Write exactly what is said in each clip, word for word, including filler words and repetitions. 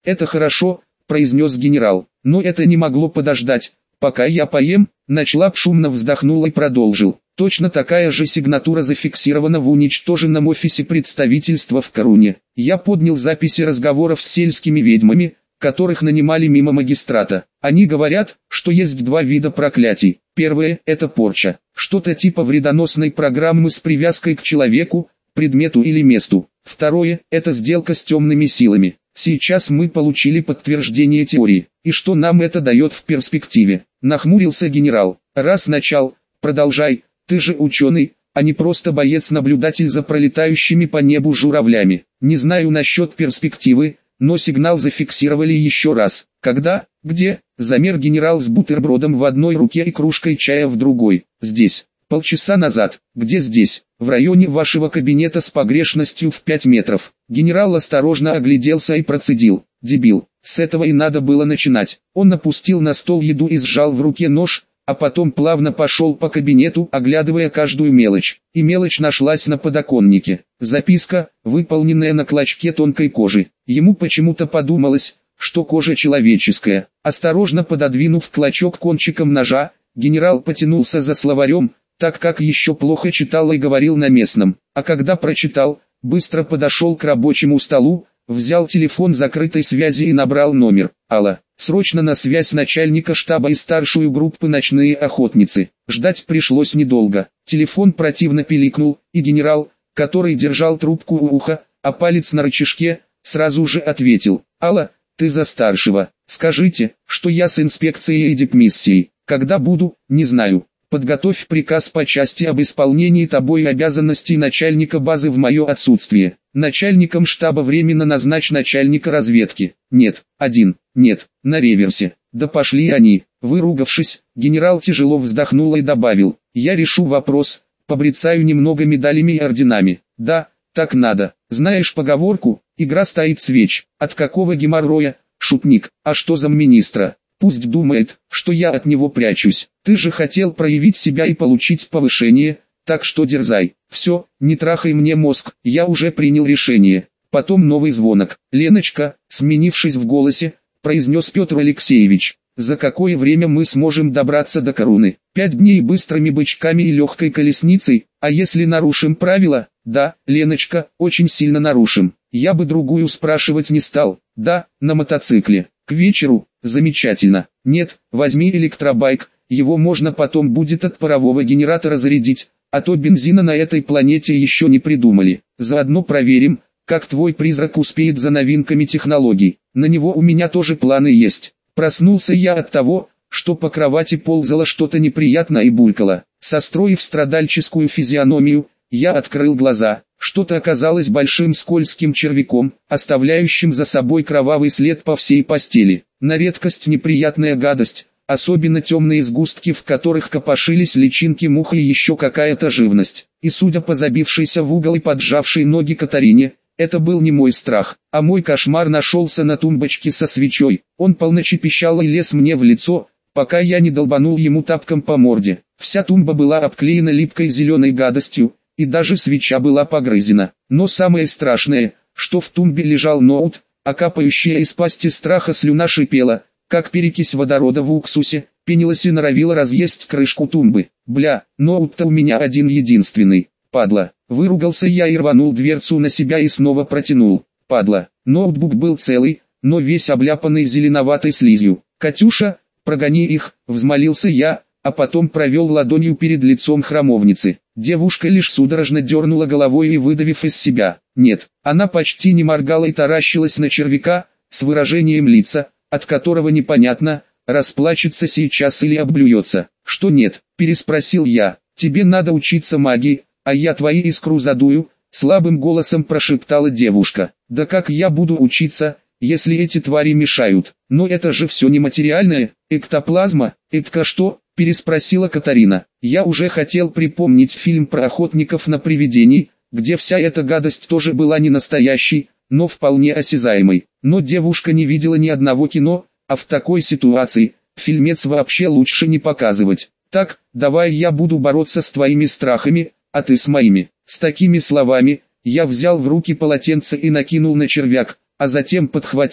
Это хорошо, произнес генерал, но это не могло подождать, пока я поем. Начлап шумно вздохнул и продолжил. Точно такая же сигнатура зафиксирована в уничтоженном офисе представительства в Коруне. Я поднял записи разговоров с сельскими ведьмами, которых нанимали мимо магистрата. Они говорят, что есть два вида проклятий. Первое – это порча, что-то типа вредоносной программы с привязкой к человеку, предмету или месту. Второе – это сделка с темными силами. Сейчас мы получили подтверждение теории. И что нам это дает в перспективе? Нахмурился генерал. Раз начал, продолжай. Ты же ученый, а не просто боец-наблюдатель за пролетающими по небу журавлями. Не знаю насчет перспективы, но сигнал зафиксировали еще раз. Когда? Где? Замер генерал с бутербродом в одной руке и кружкой чая в другой. Здесь. Полчаса назад. Где здесь? В районе вашего кабинета с погрешностью в пять метров. Генерал осторожно огляделся и процедил. Дебил. С этого и надо было начинать. Он опустил на стол еду и сжал в руке нож, а потом плавно пошел по кабинету, оглядывая каждую мелочь. И мелочь нашлась на подоконнике. Записка, выполненная на клочке тонкой кожи. Ему почему-то подумалось, что кожа человеческая. Осторожно пододвинув клочок кончиком ножа, генерал потянулся за словарем, так как еще плохо читал и говорил на местном. А когда прочитал, быстро подошел к рабочему столу, взял телефон закрытой связи и набрал номер. Алло, срочно на связь начальника штаба и старшую группы «Ночные охотницы». Ждать пришлось недолго. Телефон противно пиликнул, и генерал, который держал трубку у уха, а палец на рычажке, сразу же ответил. Алло, ты за старшего. Скажите, что я с инспекцией и дипмиссией. Когда буду, не знаю. Подготовь приказ по части об исполнении тобой обязанностей начальника базы в мое отсутствие. Начальником штаба временно назначь начальника разведки. Нет, один, нет, на реверсе. Да пошли они. Выругавшись, генерал тяжело вздохнул и добавил. Я решу вопрос, побрецаю немного медалями и орденами. Да, так надо. Знаешь поговорку, игра стоит свеч. От какого геморроя, шутник, а что за министра? Пусть думает, что я от него прячусь. Ты же хотел проявить себя и получить повышение, так что дерзай. Все, не трахай мне мозг, я уже принял решение. Потом новый звонок. Леночка, сменившись в голосе, произнес Петр Алексеевич. За какое время мы сможем добраться до Коруны? Пять дней быстрыми бычками и легкой колесницей, а если нарушим правила? Да, Леночка, очень сильно нарушим. Я бы другую спрашивать не стал. Да, на мотоцикле. К вечеру. Замечательно. Нет, возьми электробайк, его можно потом будет от парового генератора зарядить, а то бензина на этой планете еще не придумали. Заодно проверим, как твой призрак успеет за новинками технологий. На него у меня тоже планы есть. Проснулся я от того, что по кровати ползало что-то неприятно и булькало. Состроив страдальческую физиономию, я открыл глаза. Что-то оказалось большим скользким червяком, оставляющим за собой кровавый след по всей постели. На редкость неприятная гадость, особенно темные сгустки, в которых копошились личинки мух и еще какая-то живность. И судя по забившейся в угол и поджавшей ноги Катарине, это был не мой страх, а мой кошмар нашелся на тумбочке со свечой. Он полночи пищал и лез мне в лицо, пока я не долбанул ему тапком по морде. Вся тумба была обклеена липкой зеленой гадостью, и даже свеча была погрызена. Но самое страшное, что в тумбе лежал ноут, а капающая из пасти страха слюна шипела, как перекись водорода в уксусе, пенилась и норовила разъесть крышку тумбы. Бля, ноут-то у меня один-единственный, падла. Выругался я и рванул дверцу на себя и снова протянул. Падла. Ноутбук был целый, но весь обляпанный зеленоватой слизью. «Катюша, прогони их», — взмолился я, а потом провел ладонью перед лицом храмовницы. Девушка лишь судорожно дернула головой и выдавив из себя. Нет, она почти не моргала и таращилась на червяка, с выражением лица, от которого непонятно, расплачется сейчас или облюется. «Что нет?» – переспросил я. «Тебе надо учиться магии, а я твои искру задую», – слабым голосом прошептала девушка. «Да как я буду учиться, если эти твари мешают? Но это же все нематериальное, эктоплазма, этка что?» – переспросила Катарина. Я уже хотел припомнить фильм про охотников на привидений, где вся эта гадость тоже была не настоящей, но вполне осязаемой. Но девушка не видела ни одного кино, а в такой ситуации, фильмец вообще лучше не показывать. Так, давай я буду бороться с твоими страхами, а ты с моими. С такими словами, я взял в руки полотенце и накинул на червяк, а затем подхватил,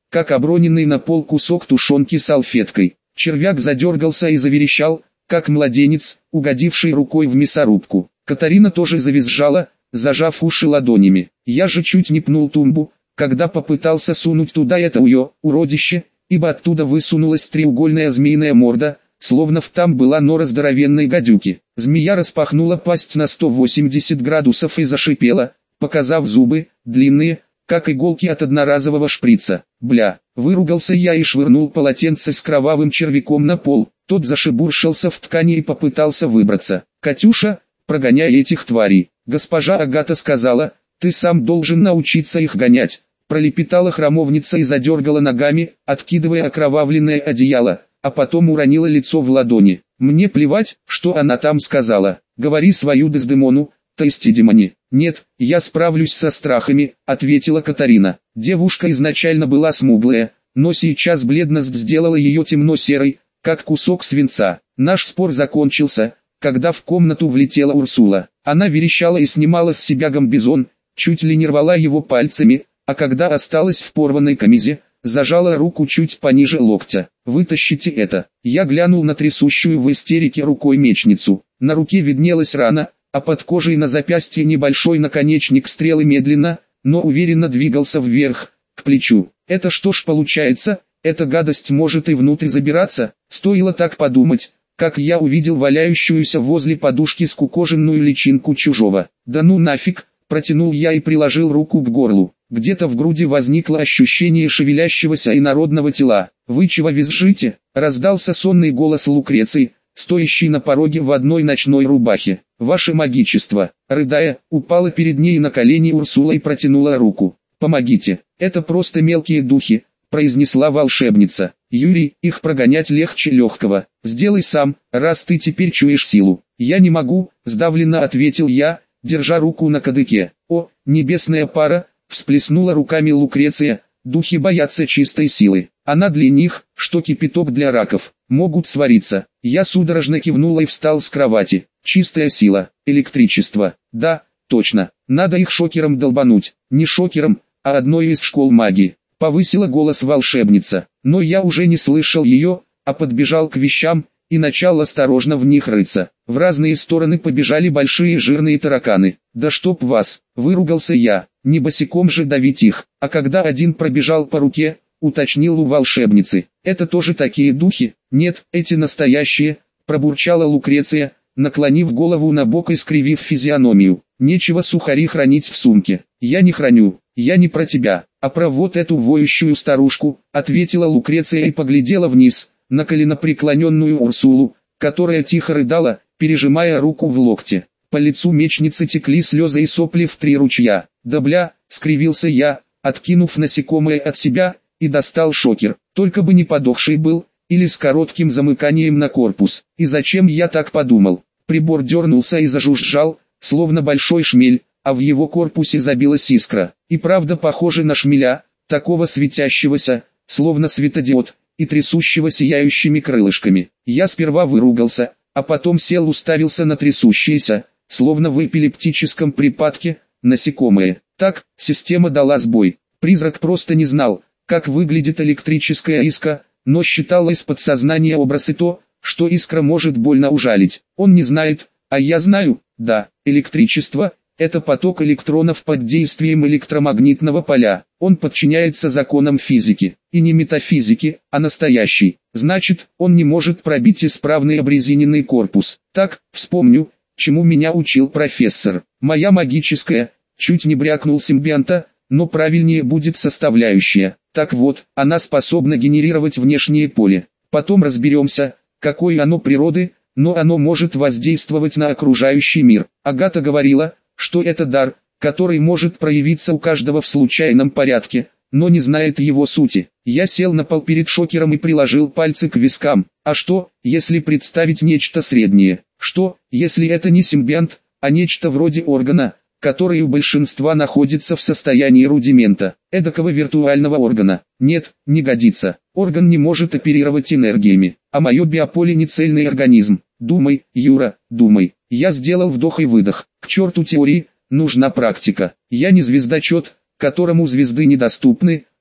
как оброненный на пол кусок тушенки салфеткой. Червяк задергался и заверещал, как младенец, угодивший рукой в мясорубку. Катарина тоже завизжала, зажав уши ладонями. Я же чуть не пнул тумбу, когда попытался сунуть туда это уё, уродище, ибо оттуда высунулась треугольная змеиная морда, словно в там была нора здоровенной гадюки. Змея распахнула пасть на сто восемьдесят градусов и зашипела, показав зубы, длинные, как иголки от одноразового шприца. Бля, выругался я и швырнул полотенце с кровавым червяком на пол. Тот зашебуршился в ткани и попытался выбраться. «Катюша, прогоняй этих тварей. Госпожа Агата сказала, ты сам должен научиться их гонять». Пролепетала храмовница и задергала ногами, откидывая окровавленное одеяло, а потом уронила лицо в ладони. «Мне плевать, что она там сказала. Говори свою Дездемону, то есть Демоне». «Нет, я справлюсь со страхами», — ответила Катарина. Девушка изначально была смуглая, но сейчас бледность сделала ее темно-серой, как кусок свинца. Наш спор закончился, когда в комнату влетела Урсула. Она верещала и снимала с себя гамбизон, чуть ли не рвала его пальцами, а когда осталась в порванной камизе, зажала руку чуть пониже локтя. «Вытащите это». Я глянул на трясущую в истерике рукой мечницу. На руке виднелась рана, а под кожей на запястье небольшой наконечник стрелы медленно, но уверенно двигался вверх, к плечу. «Это что ж получается, эта гадость может и внутрь забираться?» Стоило так подумать, как я увидел валяющуюся возле подушки скукоженную личинку чужого. «Да ну нафиг», протянул я и приложил руку к горлу. Где-то в груди возникло ощущение шевелящегося инородного тела. «Вы чего визжите?» — раздался сонный голос Лукреции, стоящий на пороге в одной ночной рубахе. «Ваше магичество!» Рыдая, упала перед ней на колени Урсула и протянула руку. «Помогите, это просто мелкие духи», — произнесла волшебница. «Юрий, их прогонять легче легкого. Сделай сам, раз ты теперь чуешь силу». «Я не могу», — сдавленно ответил я, держа руку на кадыке. «О, небесная пара!» — всплеснула руками Лукреция. «Духи боятся чистой силы. Она для них, что кипяток для раков. Могут свариться». Я судорожно кивнула и встал с кровати. «Чистая сила, электричество. Да, точно. Надо их шокером долбануть. Не шокером, а одной из школ магии». Повысила голос волшебница. Но я уже не слышал ее, а подбежал к вещам и начал осторожно в них рыться. В разные стороны побежали большие жирные тараканы. «Да чтоб вас!» — выругался я. Не босиком же давить их. А когда один пробежал по руке, уточнил у волшебницы. «Это тоже такие духи?» «Нет, эти настоящие», — пробурчала Лукреция, наклонив голову на бок и скривив физиономию. «Нечего сухари хранить в сумке». «Я не храню, я не про тебя, а про вот эту воющую старушку», — ответила Лукреция и поглядела вниз, на коленопреклоненную Урсулу, которая тихо рыдала, пережимая руку в локте. По лицу мечницы текли слезы и сопли в три ручья. «Да бля», — скривился я, откинув насекомое от себя, и достал шокер. Только бы не подохший был, или с коротким замыканием на корпус. И зачем я так подумал? Прибор дернулся и зажужжал, словно большой шмель, а в его корпусе забилась искра. И правда похоже на шмеля, такого светящегося, словно светодиод, и трясущего сияющими крылышками. Я сперва выругался, а потом сел уставился на трясущиеся, словно в эпилептическом припадке, насекомые. Так, система дала сбой. Призрак просто не знал, как выглядит электрическая искра, но считал из подсознания образ и то, что искра может больно ужалить. Он не знает, а я знаю. Да, электричество – это поток электронов под действием электромагнитного поля. Он подчиняется законам физики. И не метафизики, а настоящий. Значит, он не может пробить исправный обрезиненный корпус. Так, вспомню, чему меня учил профессор. Моя магическая, чуть не брякнул симбионта, но правильнее будет составляющая. Так вот, она способна генерировать внешнее поле. Потом разберемся, какое оно природы, но оно может воздействовать на окружающий мир. Агата говорила, что это дар, который может проявиться у каждого в случайном порядке, но не знает его сути. Я сел на пол перед шокером и приложил пальцы к вискам. А что, если представить нечто среднее? Что, если это не симбионт, а нечто вроде органа, который у большинства находится в состоянии рудимента, эдакого виртуального органа? Нет, не годится. Орган не может оперировать энергиями, а мое биополе не цельный организм. Думай, Юра, думай. Я сделал вдох и выдох. К черту теории, нужна практика. Я не звездочет, которому звезды недоступны,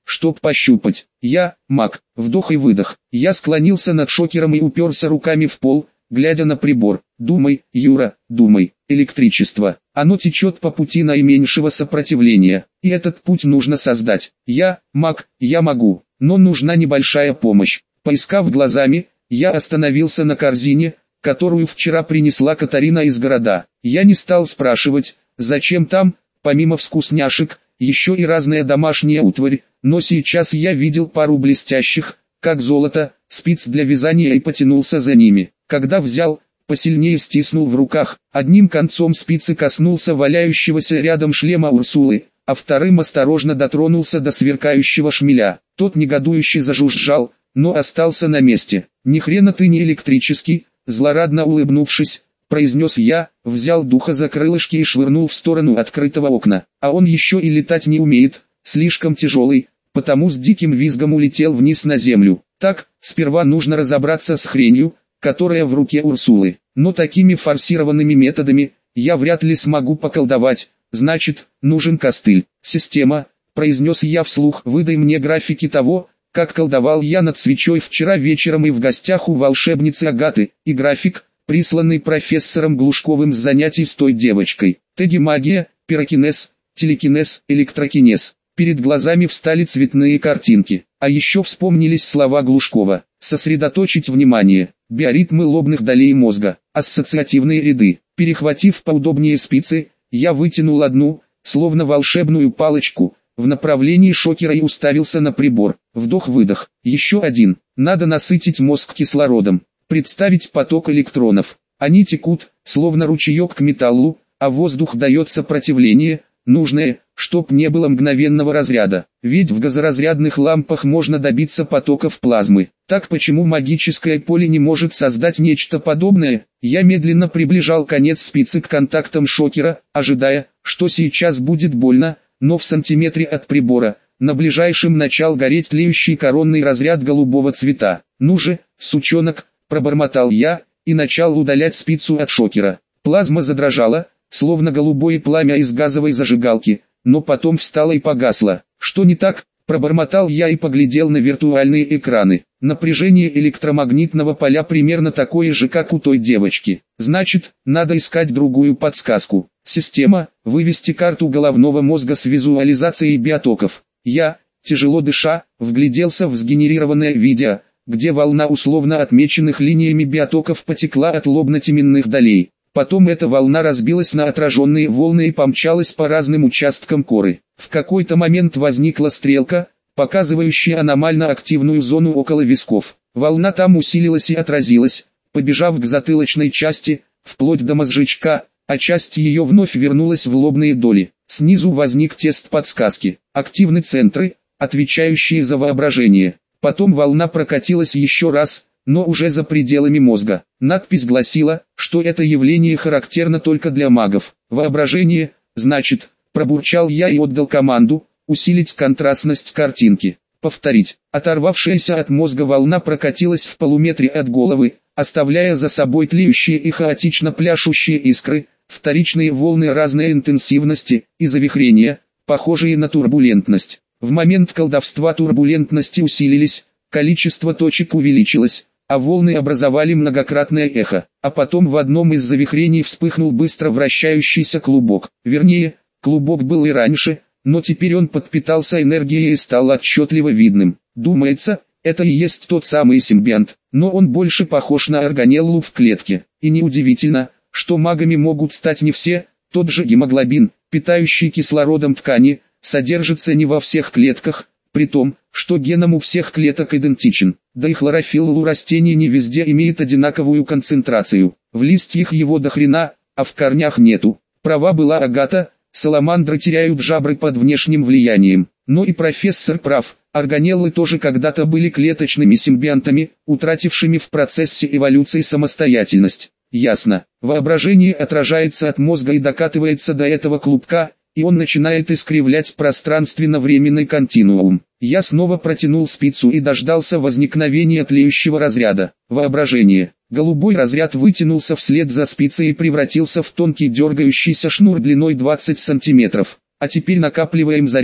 чтоб пощупать. Я, маг, вдох и выдох. Я склонился над шокером и уперся руками в пол, глядя на прибор. Думай, Юра, думай. Электричество. Оно течет по пути наименьшего сопротивления. И этот путь нужно создать. Я, маг, я могу. Но нужна небольшая помощь. Поискав глазами, я остановился на корзине, которую вчера принесла Катарина из города. Я не стал спрашивать, зачем там, помимо вкусняшек, еще и разная домашняя утварь, но сейчас я видел пару блестящих, как золото, спиц для вязания и потянулся за ними. Когда взял, посильнее стиснул в руках, одним концом спицы коснулся валяющегося рядом шлема Урсулы, а вторым осторожно дотронулся до сверкающего шмеля. Тот негодующе зажужжал, но остался на месте. «Ни хрена ты не электрический», злорадно улыбнувшись, произнес я, взял духа за крылышки и швырнул в сторону открытого окна. А он еще и летать не умеет, слишком тяжелый, потому с диким визгом улетел вниз на землю. Так, сперва нужно разобраться с хренью, которая в руке Урсулы. Но такими форсированными методами, я вряд ли смогу поколдовать, значит, нужен костыль. «Система», произнес я вслух, выдай мне графики того, как колдовал я над свечой вчера вечером и в гостях у волшебницы Агаты, и график, присланный профессором Глушковым с занятий с той девочкой. Теги магия, пирокинез, телекинез, электрокинез. Перед глазами встали цветные картинки, а еще вспомнились слова Глушкова. Сосредоточить внимание, биоритмы лобных долей мозга, ассоциативные ряды. Перехватив поудобнее спицы, я вытянул одну, словно волшебную палочку, в направлении шокера и уставился на прибор. Вдох-выдох, еще один. Надо насытить мозг кислородом, представить поток электронов. Они текут, словно ручеек к металлу, а воздух дает сопротивление, нужное, чтоб не было мгновенного разряда. Ведь в газоразрядных лампах можно добиться потоков плазмы. Так почему магическое поле не может создать нечто подобное? Я медленно приближал конец спицы к контактам шокера, ожидая, что сейчас будет больно, но в сантиметре от прибора, на ближайшем начал гореть тлеющий коронный разряд голубого цвета. «Ну же, сучонок», пробормотал я, и начал удалять спицу от шокера. Плазма задрожала, словно голубое пламя из газовой зажигалки, но потом встала и погасла. «Что не так?» пробормотал я и поглядел на виртуальные экраны. Напряжение электромагнитного поля примерно такое же, как у той девочки. Значит, надо искать другую подсказку. Система, вывести карту головного мозга с визуализацией биотоков. Я, тяжело дыша, вгляделся в сгенерированное видео, где волна условно отмеченных линиями биотоков потекла от лобно-теменных долей. Потом эта волна разбилась на отраженные волны и помчалась по разным участкам коры. В какой-то момент возникла стрелка, показывающая аномально активную зону около висков. Волна там усилилась и отразилась, побежав к затылочной части, вплоть до мозжечка, а часть ее вновь вернулась в лобные доли. Снизу возник тест подсказки. Активны центры, отвечающие за воображение. Потом волна прокатилась еще раз, но уже за пределами мозга. Надпись гласила, что это явление характерно только для магов. Воображение, значит, пробурчал я и отдал команду, усилить контрастность картинки. Повторить. Оторвавшаяся от мозга волна прокатилась в полуметре от головы, оставляя за собой тлеющие и хаотично пляшущие искры, вторичные волны разной интенсивности и завихрения, похожие на турбулентность. В момент колдовства турбулентности усилились, количество точек увеличилось, а волны образовали многократное эхо, а потом в одном из завихрений вспыхнул быстро вращающийся клубок. Вернее, клубок был и раньше, но теперь он подпитался энергией и стал отчетливо видным. Думается, это и есть тот самый симбионт, но он больше похож на органеллу в клетке. И неудивительно, что магами могут стать не все. Тот же гемоглобин, питающий кислородом ткани, содержится не во всех клетках, при том, что геном у всех клеток идентичен. Да и хлорофилл у растений не везде имеет одинаковую концентрацию. В листьях его до хрена, а в корнях нету. Права была Агата, саламандры теряют жабры под внешним влиянием. Но и профессор прав, органеллы тоже когда-то были клеточными симбионтами, утратившими в процессе эволюции самостоятельность. Ясно. Воображение отражается от мозга и докатывается до этого клубка, и он начинает искривлять пространственно-временный континуум. Я снова протянул спицу и дождался возникновения тлеющего разряда. Воображение. Голубой разряд вытянулся вслед за спицей и превратился в тонкий дергающийся шнур длиной двадцать сантиметров. А теперь накапливаем заряд,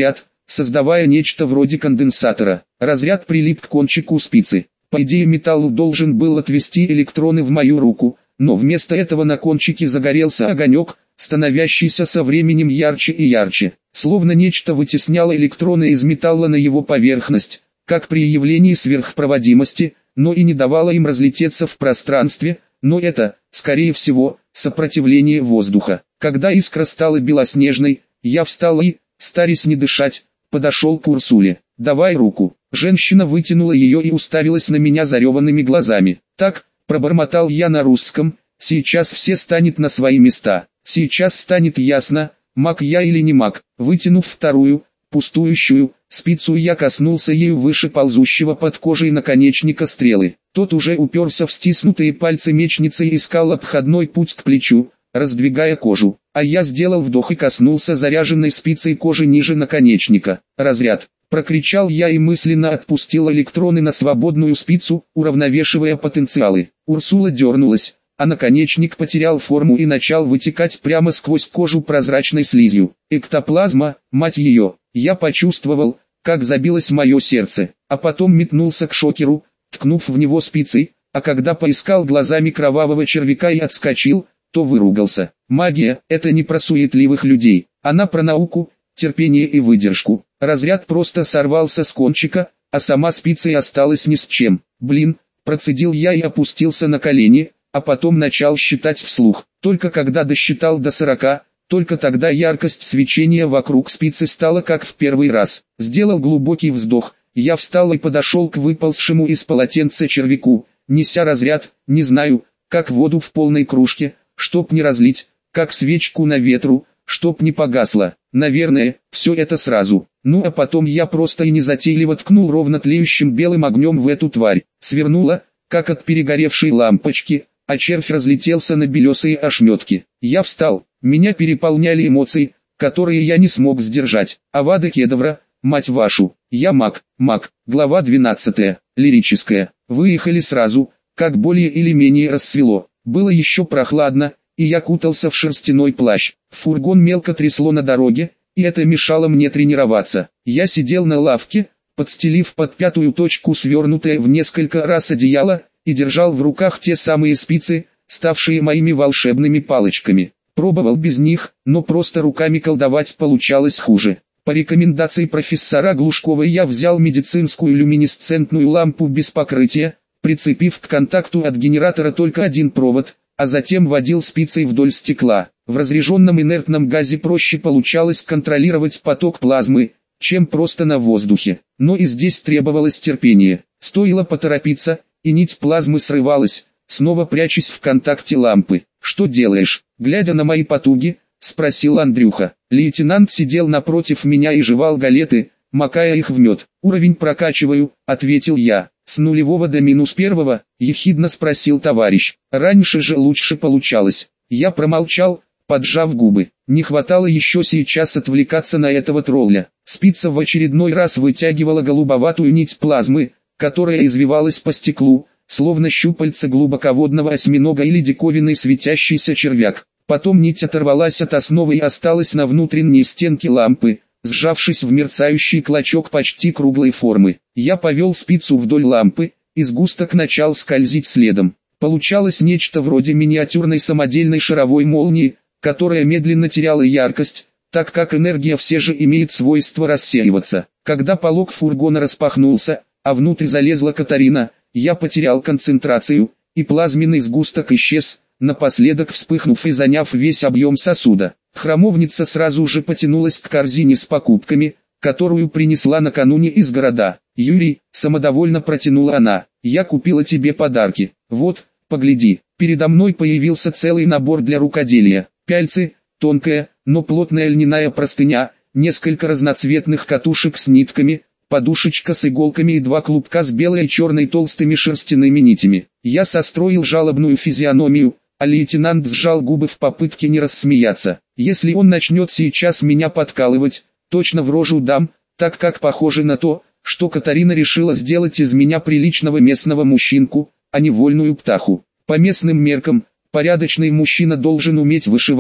создавая нечто вроде конденсатора. Разряд прилип к кончику спицы. По идее, металл должен был отвести электроны в мою руку, но вместо этого на кончике загорелся огонек, становящийся со временем ярче и ярче, словно нечто вытесняло электроны из металла на его поверхность, как при явлении сверхпроводимости, но и не давало им разлететься в пространстве, но это, скорее всего, сопротивление воздуха. Когда искра стала белоснежной, я встал и, стараясь не дышать, подошел к Урсуле. «Давай руку». Женщина вытянула ее и уставилась на меня зареванными глазами. «Так», пробормотал я на русском, «сейчас все станет на свои места. Сейчас станет ясно, маг я или не маг». Вытянув вторую, пустующую, спицу, я коснулся ею выше ползущего под кожей наконечника стрелы. Тот уже уперся в стиснутые пальцы мечницы и искал обходной путь к плечу, раздвигая кожу. А я сделал вдох и коснулся заряженной спицей кожи ниже наконечника. «Разряд!» — прокричал я и мысленно отпустил электроны на свободную спицу, уравновешивая потенциалы. Урсула дернулась, а наконечник потерял форму и начал вытекать прямо сквозь кожу прозрачной слизью. Эктоплазма, мать ее! Я почувствовал, как забилось мое сердце, а потом метнулся к шокеру, ткнув в него спицей, а когда поискал глазами кровавого червяка и отскочил, то выругался. Магия – это не про суетливых людей, она про науку, терпение и выдержку. Разряд просто сорвался с кончика, а сама спица и осталась ни с чем. Блин, процедил я и опустился на колени, а потом начал считать вслух. Только когда досчитал до сорока, только тогда яркость свечения вокруг спицы стала как в первый раз. Сделал глубокий вздох, я встал и подошел к выползшему из полотенца червяку, неся разряд, не знаю, как воду в полной кружке, чтоб не разлить, как свечку на ветру, чтоб не погасло. Наверное, все это сразу. Ну а потом я просто и незатейливо ткнул ровно тлеющим белым огнем в эту тварь. Свернула, как от перегоревшей лампочки, а червь разлетелся на белесые ошметки. Я встал, меня переполняли эмоции, которые я не смог сдержать. Авада Кедавра, мать вашу, я маг, маг. Глава двенадцатая, лирическая. Выехали сразу, как более или менее рассвело. Было еще прохладно, и я кутался в шерстяной плащ. Фургон мелко трясло на дороге, и это мешало мне тренироваться. Я сидел на лавке, подстелив под пятую точку свернутое в несколько раз одеяло, и держал в руках те самые спицы, ставшие моими волшебными палочками. Пробовал без них, но просто руками колдовать получалось хуже. По рекомендации профессора Глушкова я взял медицинскую люминесцентную лампу без покрытия, прицепив к контакту от генератора только один провод, а затем водил спицей вдоль стекла. В разряженном инертном газе проще получалось контролировать поток плазмы, чем просто на воздухе. Но и здесь требовалось терпение. Стоило поторопиться, и нить плазмы срывалась, снова прячась в контакте лампы. «Что делаешь?» Глядя на мои потуги, спросил Андрюха. Лейтенант сидел напротив меня и жевал галеты, макая их в мед. «Уровень прокачиваю», — ответил я. «С нулевого до минус первого?» — ехидно спросил товарищ. «Раньше же лучше получалось». Я промолчал, поджав губы. Не хватало еще сейчас отвлекаться на этого тролля. Спица в очередной раз вытягивала голубоватую нить плазмы, которая извивалась по стеклу, словно щупальца глубоководного осьминога или диковинный светящийся червяк. Потом нить оторвалась от основы и осталась на внутренней стенке лампы, сжавшись в мерцающий клочок почти круглой формы. Я повел спицу вдоль лампы, и сгусток начал скользить следом. Получалось нечто вроде миниатюрной самодельной шаровой молнии, которая медленно теряла яркость, так как энергия все же имеет свойство рассеиваться. Когда полог фургона распахнулся, а внутрь залезла Катарина, я потерял концентрацию, и плазменный сгусток исчез, напоследок вспыхнув и заняв весь объем сосуда. Храмовница сразу же потянулась к корзине с покупками, которую принесла накануне из города. «Юрий», — самодовольно протянула она, — «я купила тебе подарки. Вот, погляди». Передо мной появился целый набор для рукоделия. Пяльцы, тонкая, но плотная льняная простыня, несколько разноцветных катушек с нитками, подушечка с иголками и два клубка с белой и черной толстыми шерстяными нитями. Я состроил жалобную физиономию, а лейтенант сжал губы в попытке не рассмеяться. Если он начнет сейчас меня подкалывать, точно в рожу дам, так как похоже на то, что Катарина решила сделать из меня приличного местного мужчинку, а не вольную птаху. По местным меркам, порядочный мужчина должен уметь вышивать,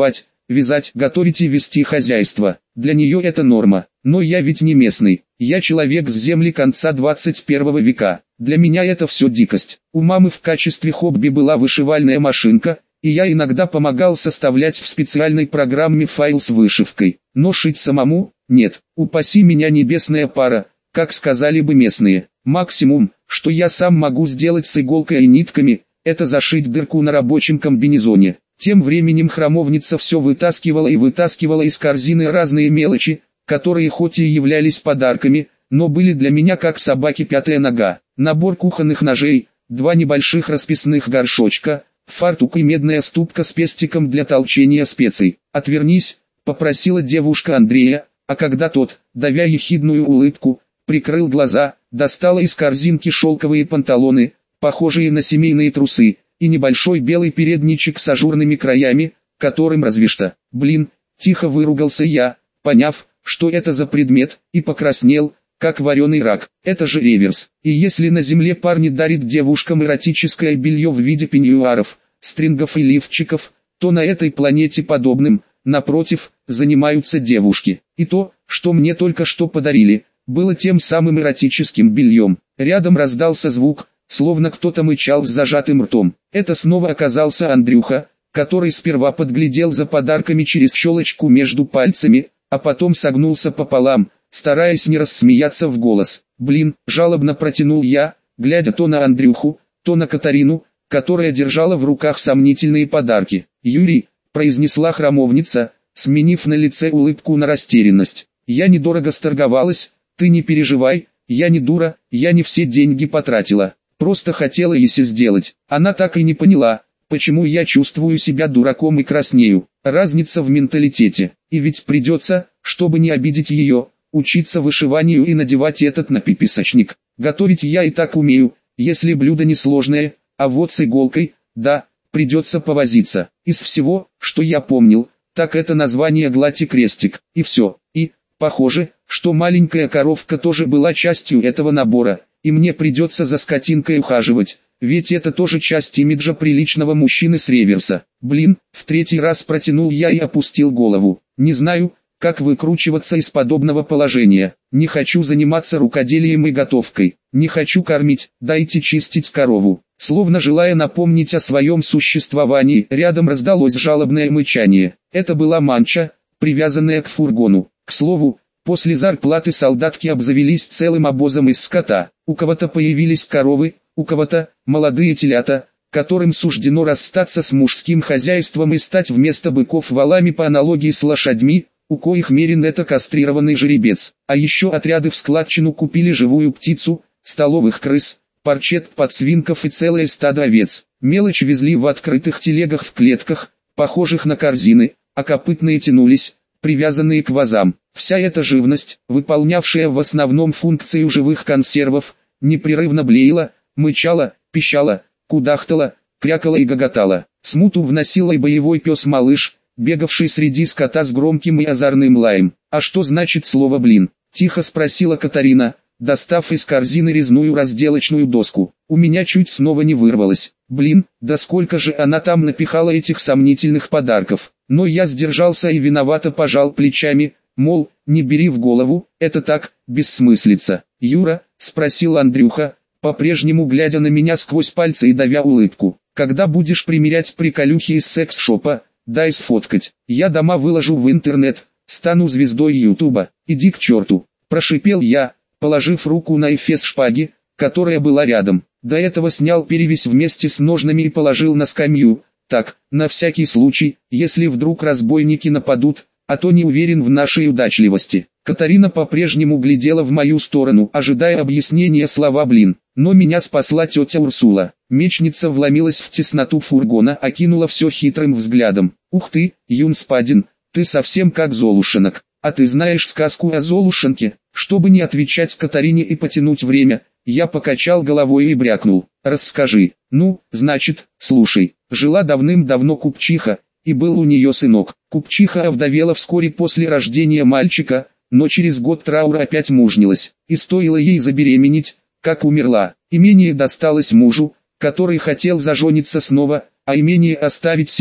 вязать, готовить и вести хозяйство. Для нее это норма. Но я ведь не местный, я человек с земли конца двадцать первого века. Для меня это все дикость. У мамы в качестве хобби была вышивальная машинка, и я иногда помогал составлять в специальной программе файл с вышивкой. Но шить самому? Нет. Упаси меня небесная пара, как сказали бы местные. Максимум, что я сам могу сделать с иголкой и нитками, это зашить дырку на рабочем комбинезоне. Тем временем храмовница все вытаскивала и вытаскивала из корзины разные мелочи, которые хоть и являлись подарками, но были для меня как собаки пятая нога. Набор кухонных ножей, два небольших расписных горшочка, фартук и медная ступка с пестиком для толчения специй. «Отвернись», — попросила девушка Андрея, а когда тот, давя ехидную улыбку, прикрыл глаза, достала из корзинки шелковые панталоны, похожие на семейные трусы, и небольшой белый передничек с ажурными краями, которым разве что. «Блин», — тихо выругался я, поняв, что это за предмет, и покраснел, как вареный рак. Это же реверс. И если на земле парни дарят девушкам эротическое белье в виде пеньюаров, стрингов и лифчиков, то на этой планете подобным, напротив, занимаются девушки. И то, что мне только что подарили, было тем самым эротическим бельем. Рядом раздался звук, словно кто-то мычал с зажатым ртом. Это снова оказался Андрюха, который сперва подглядел за подарками через щелочку между пальцами, а потом согнулся пополам, стараясь не рассмеяться в голос. «Блин», — жалобно протянул я, глядя то на Андрюху, то на Катарину, которая держала в руках сомнительные подарки. «Юрий», — произнесла храмовница, сменив на лице улыбку на растерянность. «Я недорого сторговалась, ты не переживай, я не дура, я не все деньги потратила. Просто хотела Еси сделать». Она так и не поняла, почему я чувствую себя дураком и краснею. Разница в менталитете. И ведь придется, чтобы не обидеть ее, учиться вышиванию и надевать этот напиписочник. Готовить я и так умею, если блюдо несложное, а вот с иголкой, да, придется повозиться. Из всего, что я помнил, так это название гладь и крестик, и все. И, похоже, что маленькая коровка тоже была частью этого набора, и мне придется за скотинкой ухаживать, ведь это тоже часть имиджа приличного мужчины с реверса. Блин, в третий раз протянул я и опустил голову. Не знаю, как выкручиваться из подобного положения. Не хочу заниматься рукоделием и готовкой. Не хочу кормить, дайте чистить корову. Словно желая напомнить о своем существовании, рядом раздалось жалобное мычание. Это была манча, привязанная к фургону. К слову, после зарплаты солдатки обзавелись целым обозом из скота. У кого-то появились коровы, у кого-то молодые телята, которым суждено расстаться с мужским хозяйством и стать вместо быков валами по аналогии с лошадьми, у коих мерен это кастрированный жеребец. А еще отряды в складчину купили живую птицу, столовых крыс, парчет подсвинков и целое стадо овец. Мелочь везли в открытых телегах в клетках, похожих на корзины, а копытные тянулись, привязанные к вазам. Вся эта живность, выполнявшая в основном функцию живых консервов, непрерывно блеяла, мычала, пищала, кудахтала, крякала и гоготала. Смуту вносила и боевой пес-малыш, бегавший среди скота с громким и озорным лаем. «А что значит слово «блин»?» – тихо спросила Катарина, достав из корзины резную разделочную доску. У меня чуть снова не вырвалось. Блин, да сколько же она там напихала этих сомнительных подарков. Но я сдержался и виновато пожал плечами, мол, не бери в голову, это так, бессмыслица. «Юра?» – спросил Андрюха, по-прежнему глядя на меня сквозь пальцы и давя улыбку. «Когда будешь примерять приколюхи из секс-шопа, дай сфоткать. Я дома выложу в интернет, стану звездой ютуба. Иди к черту», – прошипел я, положив руку на эфес шпаги, которая была рядом. До этого снял перевязь вместе с ножнами и положил на скамью. Так, на всякий случай, если вдруг разбойники нападут, а то не уверен в нашей удачливости. Катарина по-прежнему глядела в мою сторону, ожидая объяснения слова «блин». Но меня спасла тетя Урсула. Мечница вломилась в тесноту фургона, окинула все хитрым взглядом. «Ух ты, Юнспадин, ты совсем как Золушенок. А ты знаешь сказку о Золушенке?» Чтобы не отвечать Катарине и потянуть время, я покачал головой и брякнул. «Расскажи». «Ну, значит, слушай. Жила давным-давно купчиха, и был у нее сынок. Купчиха овдовела вскоре после рождения мальчика, но через год траура опять мужнилась, и стоило ей забеременеть, как умерла. Имение досталось мужу, который хотел зажениться снова, а имение оставить себе,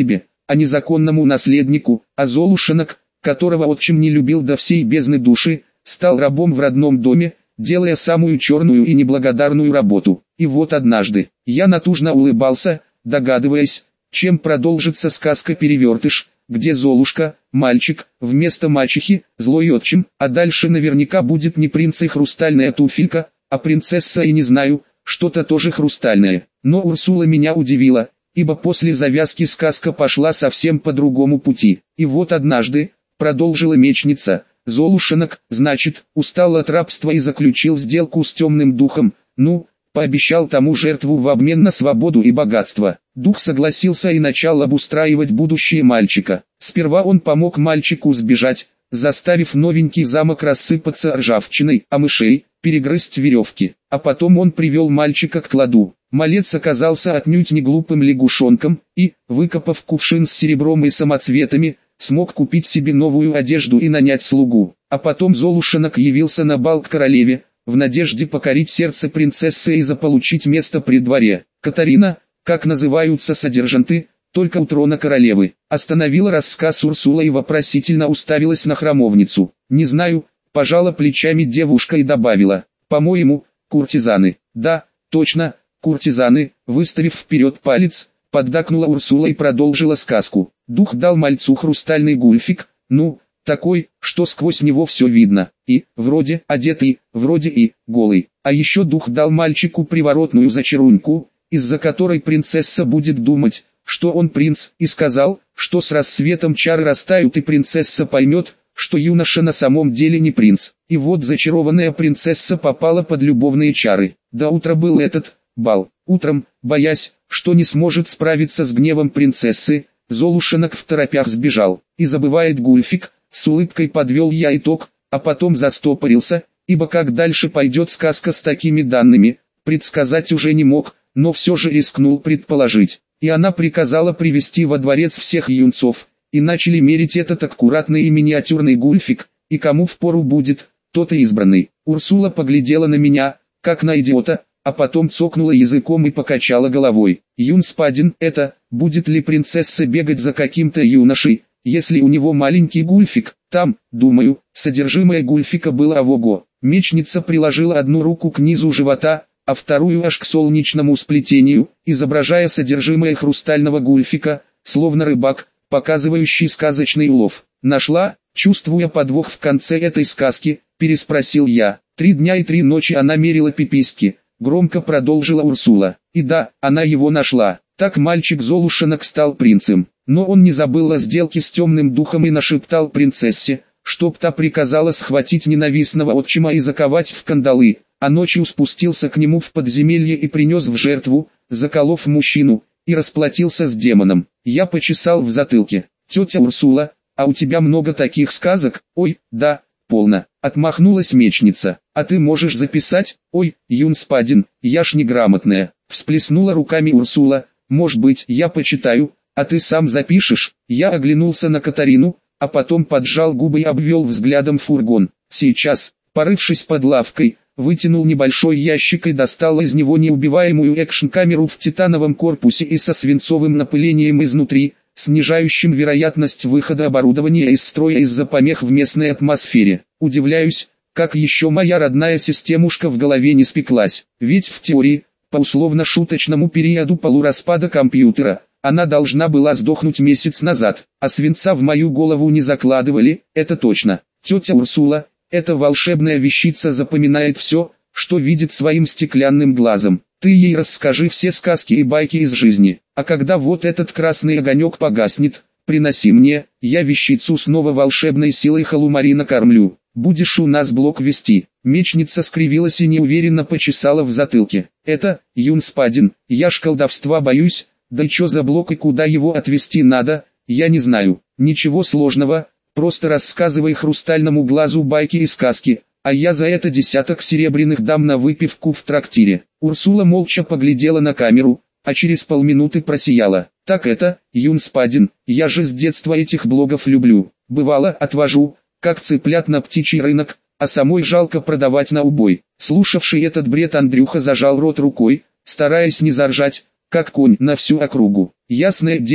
а незаконному наследнику, а Золушенок, которого отчим не любил до всей бездны души, стал рабом в родном доме, делая самую черную и неблагодарную работу. И вот однажды, я натужно улыбался, догадываясь, чем продолжится сказка «Перевертыш», где Золушка, мальчик, вместо мачехи, злой отчим, а дальше наверняка будет не принц и хрустальная туфелька, а принцесса и не знаю, что-то тоже хрустальное. Но Урсула меня удивила, ибо после завязки сказка пошла совсем по другому пути. И вот однажды, продолжила мечница, Золушенок, значит, устал от рабства и заключил сделку с темным духом, ну, пообещал тому жертву в обмен на свободу и богатство. Дух согласился и начал обустраивать будущее мальчика. Сперва он помог мальчику сбежать, заставив новенький замок рассыпаться ржавчиной, а мышей перегрызть веревки. А потом он привел мальчика к кладу. Малец оказался отнюдь не глупым лягушонком, и, выкопав кувшин с серебром и самоцветами, смог купить себе новую одежду и нанять слугу. А потом Золушенок явился на бал к королеве, в надежде покорить сердце принцессы и заполучить место при дворе. Катарина, как называются содержанты, только у трона королевы, остановила рассказ Урсула и вопросительно уставилась на храмовницу. «Не знаю», пожала плечами девушка и добавила, «по-моему, куртизаны». «Да, точно, куртизаны», выставив вперед палец, поддакнула Урсула и продолжила сказку. Дух дал мальцу хрустальный гульфик, ну, такой, что сквозь него все видно, и, вроде, одетый, вроде и, голый. А еще дух дал мальчику приворотную зачаруньку, из-за которой принцесса будет думать, что он принц, и сказал, что с рассветом чары растают и принцесса поймет, что юноша на самом деле не принц. И вот зачарованная принцесса попала под любовные чары. До утра был этот бал. Утром, боясь, что не сможет справиться с гневом принцессы, Золушенок второпях сбежал. И забывает гульфик, с улыбкой подвел я итог, а потом застопорился, ибо как дальше пойдет сказка с такими данными, предсказать уже не мог, но все же рискнул предположить. И она приказала привести во дворец всех юнцов, и начали мерить этот аккуратный и миниатюрный гульфик, и кому впору будет, тот и избранный. Урсула поглядела на меня, как на идиота, а потом цокнула языком и покачала головой. Юнспадин, это, будет ли принцесса бегать за каким-то юношей, если у него маленький гульфик? Там, думаю, содержимое гульфика было ого-го. Мечница приложила одну руку к низу живота, а вторую аж к солнечному сплетению, изображая содержимое хрустального гульфика, словно рыбак, показывающий сказочный улов. «Нашла?» Чувствуя подвох в конце этой сказки, переспросил я. Три дня и три ночи она мерила пиписьки, громко продолжила Урсула. И да, она его нашла. Так мальчик Золушенок стал принцем. Но он не забыл о сделке с темным духом и нашептал принцессе, чтоб та приказала схватить ненавистного отчима и заковать в кандалы, а ночью спустился к нему в подземелье и принес в жертву, заколов мужчину, и расплатился с демоном. Я почесал в затылке. «Тетя Урсула, а у тебя много таких сказок?» «Ой, да, полно», — отмахнулась мечница. «А ты можешь записать?» «Ой, юнспадин, я ж неграмотная», — всплеснула руками Урсула. «Может быть, я почитаю, а ты сам запишешь?» Я оглянулся на Катарину, а потом поджал губы и обвел взглядом фургон. Сейчас, порывшись под лавкой, вытянул небольшой ящик и достал из него неубиваемую экшн-камеру в титановом корпусе и со свинцовым напылением изнутри, снижающим вероятность выхода оборудования из строя из-за помех в местной атмосфере. Удивляюсь, как еще моя родная системушка в голове не спеклась, ведь в теории, по условно-шуточному периоду полураспада компьютера, она должна была сдохнуть месяц назад, а свинца в мою голову не закладывали, это точно. Тетя Урсула, эта волшебная вещица запоминает все, что видит своим стеклянным глазом. Ты ей расскажи все сказки и байки из жизни, а когда вот этот красный огонек погаснет, приноси мне, я вещицу снова волшебной силой Халумари накормлю. Будешь у нас блок вести». Мечница скривилась и неуверенно почесала в затылке. «Это, юнспадин, я ж колдовства боюсь, да чё за блок и куда его отвести надо, я не знаю. Ничего сложного, просто рассказывай хрустальному глазу байки и сказки, а я за это десяток серебряных дам на выпивку в трактире». Урсула молча поглядела на камеру, а через полминуты просияла. «Так это, юнспадин, я же с детства этих блогов люблю. Бывало, отвожу, как цыплят на птичий рынок, а самой жалко продавать на убой». Слушавший этот бред Андрюха зажал рот рукой, стараясь не заржать, как конь на всю округу. Ясное дело,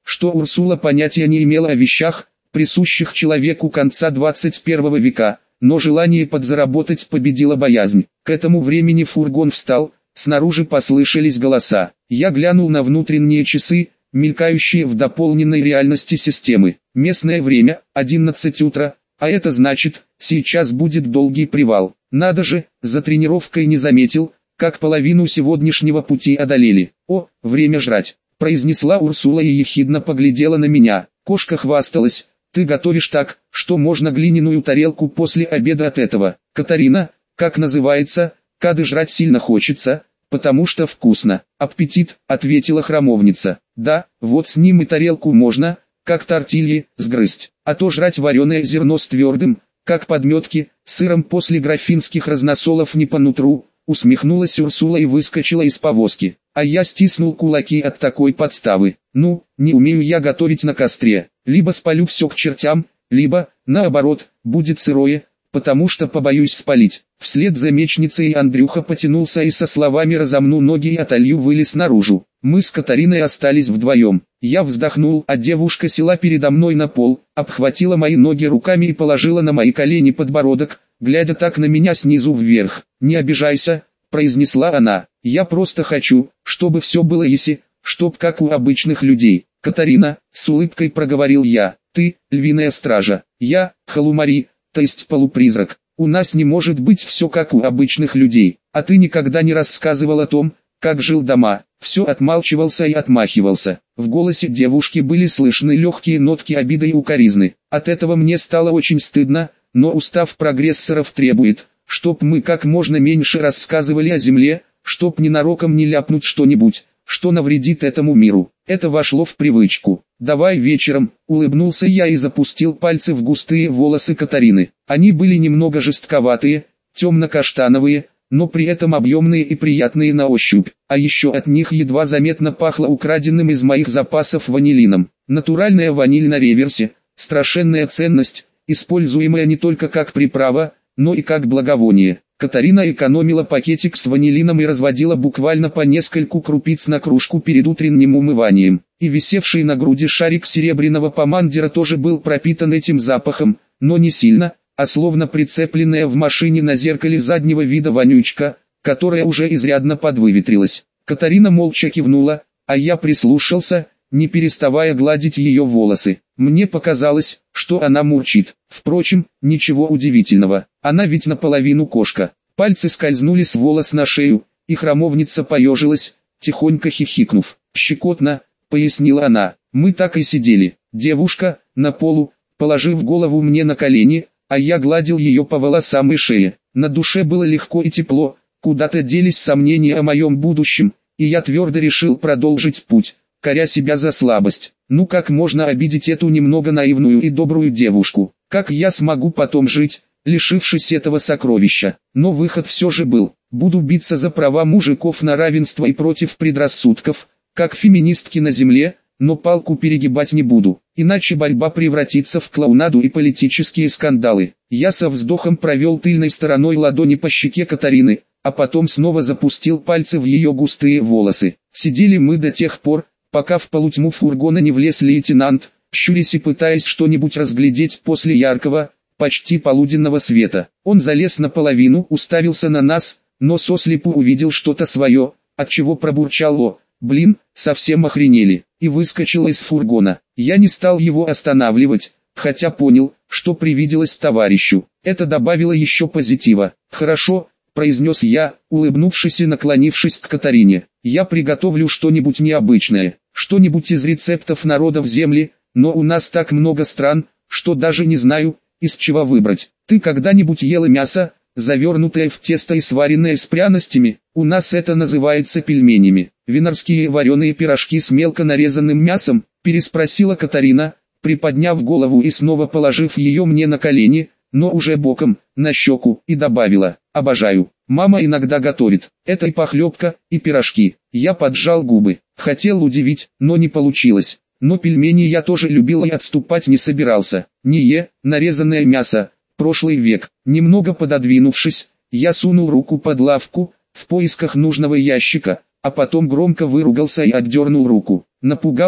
что Урсула понятия не имела о вещах, присущих человеку конца двадцать первого века, но желание подзаработать победило боязнь. К этому времени фургон встал, снаружи послышались голоса. Я глянул на внутренние часы, мелькающие в дополненной реальности системы. Местное время – одиннадцать утра, а это значит, сейчас будет долгий привал. Надо же, за тренировкой не заметил, как половину сегодняшнего пути одолели. «О, время жрать», – произнесла Урсула и ехидно поглядела на меня. Кошка хвасталась: «Ты готовишь так, что можно глиняную тарелку после обеда от этого». «Катарина, как называется, кады жрать сильно хочется, потому что вкусно». «Аппетит», — ответила храмовница. «Да, вот с ним и тарелку можно, как тортильи, сгрызть, а то жрать вареное зерно с твердым, как подметки, сыром после графинских разносолов не по нутру», — усмехнулась Урсула и выскочила из повозки. А я стиснул кулаки от такой подставы. Ну, не умею я готовить на костре. Либо спалю все к чертям, либо, наоборот, будет сырое, потому что побоюсь спалить. Вслед за мечницей Андрюха потянулся и со словами «разомну ноги и отолью» вылез наружу. Мы с Катариной остались вдвоем. Я вздохнул, а девушка села передо мной на пол, обхватила мои ноги руками и положила на мои колени подбородок, глядя так на меня снизу вверх. «Не обижайся», — произнесла она, — «я просто хочу, чтобы все было еси, чтоб как у обычных людей». «Катарина», — с улыбкой проговорил я, — «ты, львиная стража, я, халумари, то есть полупризрак. У нас не может быть все как у обычных людей, а ты никогда не рассказывал о том, как жил дома». Все отмалчивался и отмахивался. В голосе девушки были слышны легкие нотки обиды и укоризны. От этого мне стало очень стыдно, но устав прогрессоров требует, чтоб мы как можно меньше рассказывали о земле, чтоб ненароком не ляпнуть что-нибудь, что навредит этому миру. Это вошло в привычку. «Давай вечером», — улыбнулся я и запустил пальцы в густые волосы Катарины. Они были немного жестковатые, темно-каштановые, но при этом объемные и приятные на ощупь, а еще от них едва заметно пахло украденным из моих запасов ванилином. Натуральная ваниль на реверсе, страшенная ценность, используемая не только как приправа, но и как благовоние. Катарина экономила пакетик с ванилином и разводила буквально по нескольку крупиц на кружку перед утренним умыванием. И висевший на груди шарик серебряного помандера тоже был пропитан этим запахом, но не сильно, а словно прицепленная в машине на зеркале заднего вида вонючка, которая уже изрядно подвыветрилась. Катарина молча кивнула, а я прислушался, не переставая гладить ее волосы. Мне показалось, что она мурчит. Впрочем, ничего удивительного, она ведь наполовину кошка. Пальцы скользнули с волос на шею, и храмовница поежилась, тихонько хихикнув. «Щекотно», — пояснила она. Мы так и сидели. Девушка, на полу, положив голову мне на колени, а я гладил ее по волосам и шее. На душе было легко и тепло, куда-то делись сомнения о моем будущем, и я твердо решил продолжить путь, коря себя за слабость. Ну как можно обидеть эту немного наивную и добрую девушку? Как я смогу потом жить, лишившись этого сокровища? Но выход все же был. Буду биться за права мужиков на равенство и против предрассудков, как феминистки на земле, но палку перегибать не буду, иначе борьба превратится в клоунаду и политические скандалы. Я со вздохом провел тыльной стороной ладони по щеке Катарины, а потом снова запустил пальцы в ее густые волосы. Сидели мы до тех пор, пока в полутьму фургона не влез лейтенант, щурясь и пытаясь что-нибудь разглядеть после яркого, почти полуденного света. Он залез наполовину, уставился на нас, но сослепу увидел что-то свое, отчего пробурчал: «О, блин, совсем охренели», и выскочил из фургона. Я не стал его останавливать, хотя понял, что привиделось товарищу. Это добавило еще позитива. «Хорошо», — произнес я, улыбнувшись и наклонившись к Катарине. «Я приготовлю что-нибудь необычное, что-нибудь из рецептов народов Земли, но у нас так много стран, что даже не знаю, из чего выбрать. Ты когда-нибудь ела мясо, завернутое в тесто и сваренное с пряностями? У нас это называется пельменями». «Винарские вареные пирожки с мелко нарезанным мясом?» — переспросила Катарина, приподняв голову и снова положив ее мне на колени, но уже боком, на щеку, и добавила: «Обожаю. Мама иногда готовит. Это и похлебка, и пирожки». Я поджал губы. Хотел удивить, но не получилось. Но пельмени я тоже любил и отступать не собирался. Не е, нарезанное мясо. Прошлый век. Немного пододвинувшись, я сунул руку под лавку, в поисках нужного ящика, а потом громко выругался и отдернул руку. «Напугал», —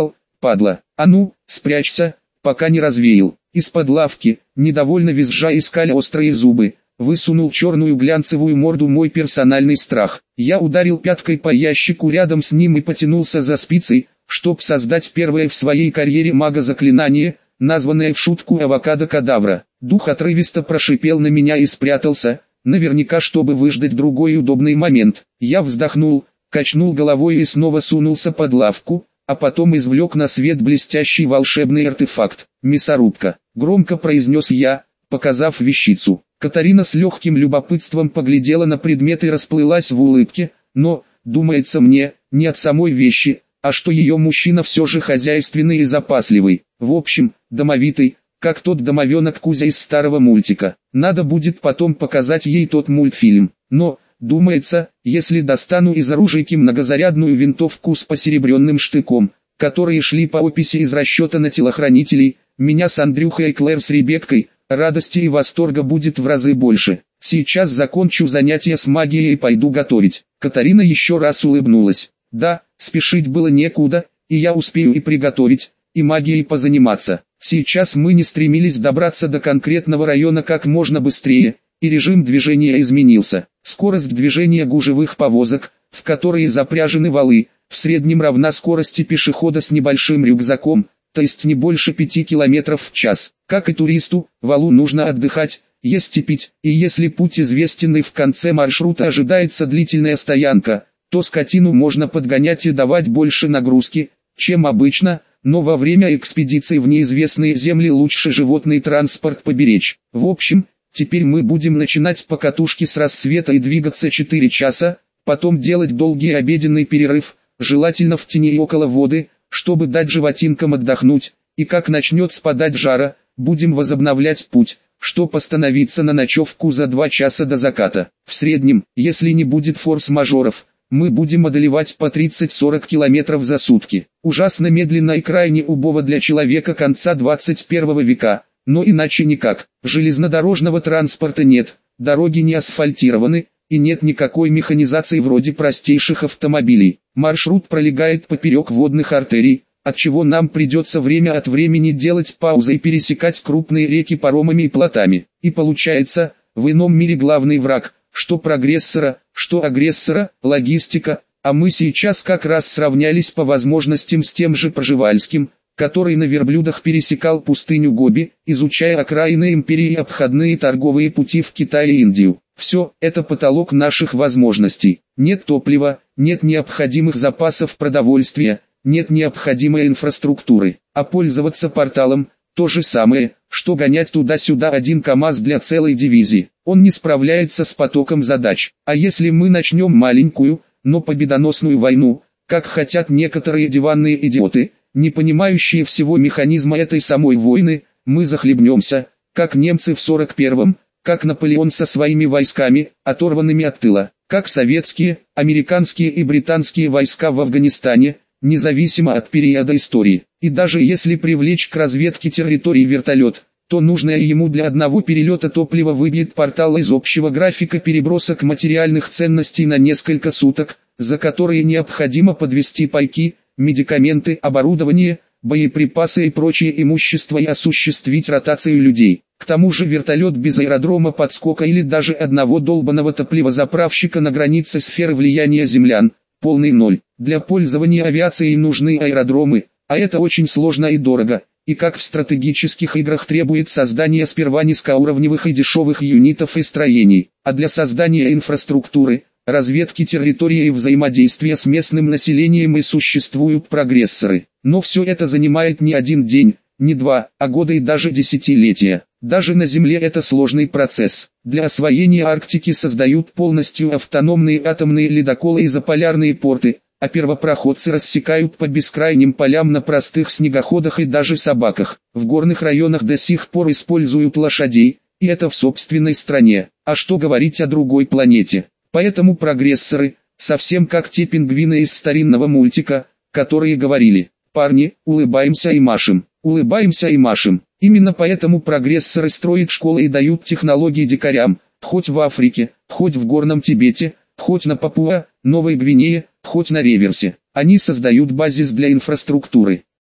падла. А ну, спрячься, пока не развеял. Из-под лавки, недовольно визжа и скаля острые зубы, высунул черную глянцевую морду мой персональный страх. Я ударил пяткой по ящику рядом с ним и потянулся за спицей, чтоб создать первое в своей карьере мага заклинание, названное в шутку авокадо-кадавра. Дух отрывисто прошипел на меня и спрятался, наверняка чтобы выждать другой удобный момент. Я вздохнул, качнул головой и снова сунулся под лавку, а потом извлек на свет блестящий волшебный артефакт. «Мясорубка», — громко произнес я, показав вещицу. Катарина с легким любопытством поглядела на предмет и расплылась в улыбке, но, думается мне, не от самой вещи, а что ее мужчина все же хозяйственный и запасливый. В общем, домовитый, как тот домовенок Кузя из старого мультика. Надо будет потом показать ей тот мультфильм. Но, думается, если достану из оружейки многозарядную винтовку с посеребренным штыком, которые шли по описи из расчета на телохранителей, меня с Андрюхой и Клэр с Ребеккой, радости и восторга будет в разы больше. Сейчас закончу занятия с магией и пойду готовить. Катарина еще раз улыбнулась. Да, спешить было некуда, и я успею и приготовить, и магией позаниматься. Сейчас мы не стремились добраться до конкретного района как можно быстрее, и режим движения изменился. Скорость движения гужевых повозок, в которые запряжены валы, в среднем равна скорости пешехода с небольшим рюкзаком, то есть не больше пяти километров в час. Как и туристу, валу нужно отдыхать, есть и пить, и если путь известен и в конце маршрута ожидается длительная стоянка, то скотину можно подгонять и давать больше нагрузки, чем обычно, но во время экспедиции в неизвестные земли лучше животный транспорт поберечь. В общем, теперь мы будем начинать по катушке с рассвета и двигаться четыре часа, потом делать долгий обеденный перерыв, желательно в тени и около воды, чтобы дать животинкам отдохнуть, и как начнет спадать жара, будем возобновлять путь, чтоб остановиться на ночевку за два часа до заката. В среднем, если не будет форс-мажоров, мы будем одолевать по тридцать-сорок километров за сутки. Ужасно медленно и крайне убого для человека конца двадцать первого века, но иначе никак. Железнодорожного транспорта нет, дороги не асфальтированы, и нет никакой механизации вроде простейших автомобилей. Маршрут пролегает поперек водных артерий, отчего нам придется время от времени делать паузы и пересекать крупные реки паромами и плотами. И получается, в ином мире главный враг, что прогрессора, что агрессора, логистика, а мы сейчас как раз сравнялись по возможностям с тем же Пржевальским, который на верблюдах пересекал пустыню Гоби, изучая окраины империи и обходные торговые пути в Китай и Индию. Все, это потолок наших возможностей. Нет топлива, нет необходимых запасов продовольствия, нет необходимой инфраструктуры. А пользоваться порталом – то же самое, что гонять туда-сюда один КАМАЗ для целой дивизии. Он не справляется с потоком задач. А если мы начнем маленькую, но победоносную войну, как хотят некоторые диванные идиоты, не понимающие всего механизма этой самой войны, мы захлебнемся, как немцы в сорок первом, как Наполеон со своими войсками, оторванными от тыла, как советские, американские и британские войска в Афганистане, независимо от периода истории. И даже если привлечь к разведке территории вертолет, то нужное ему для одного перелета топливо выбьет портал из общего графика перебросок материальных ценностей на несколько суток, за которые необходимо подвести пайки, медикаменты, оборудование, боеприпасы и прочее имущество и осуществить ротацию людей. К тому же вертолет без аэродрома подскока или даже одного долбанного топливозаправщика на границе сферы влияния землян, полный ноль. Для пользования авиацией нужны аэродромы, а это очень сложно и дорого, и как в стратегических играх требует создания сперва низкоуровневых и дешевых юнитов и строений, а для создания инфраструктуры, разведки территории и взаимодействия с местным населением и существуют прогрессоры. Но все это занимает не один день, не два, а годы и даже десятилетия. Даже на Земле это сложный процесс. Для освоения Арктики создают полностью автономные атомные ледоколы и заполярные порты, а первопроходцы рассекают по бескрайним полям на простых снегоходах и даже собаках. В горных районах до сих пор используют лошадей, и это в собственной стране. А что говорить о другой планете? Поэтому прогрессоры, совсем как те пингвины из старинного мультика, которые говорили: «Парни, улыбаемся и машем, улыбаемся и машем». Именно поэтому прогрессоры строят школы и дают технологии дикарям, хоть в Африке, хоть в Горном Тибете, хоть на Папуа, Новой Гвинее, хоть на Реверсе. Они создают базис для инфраструктуры.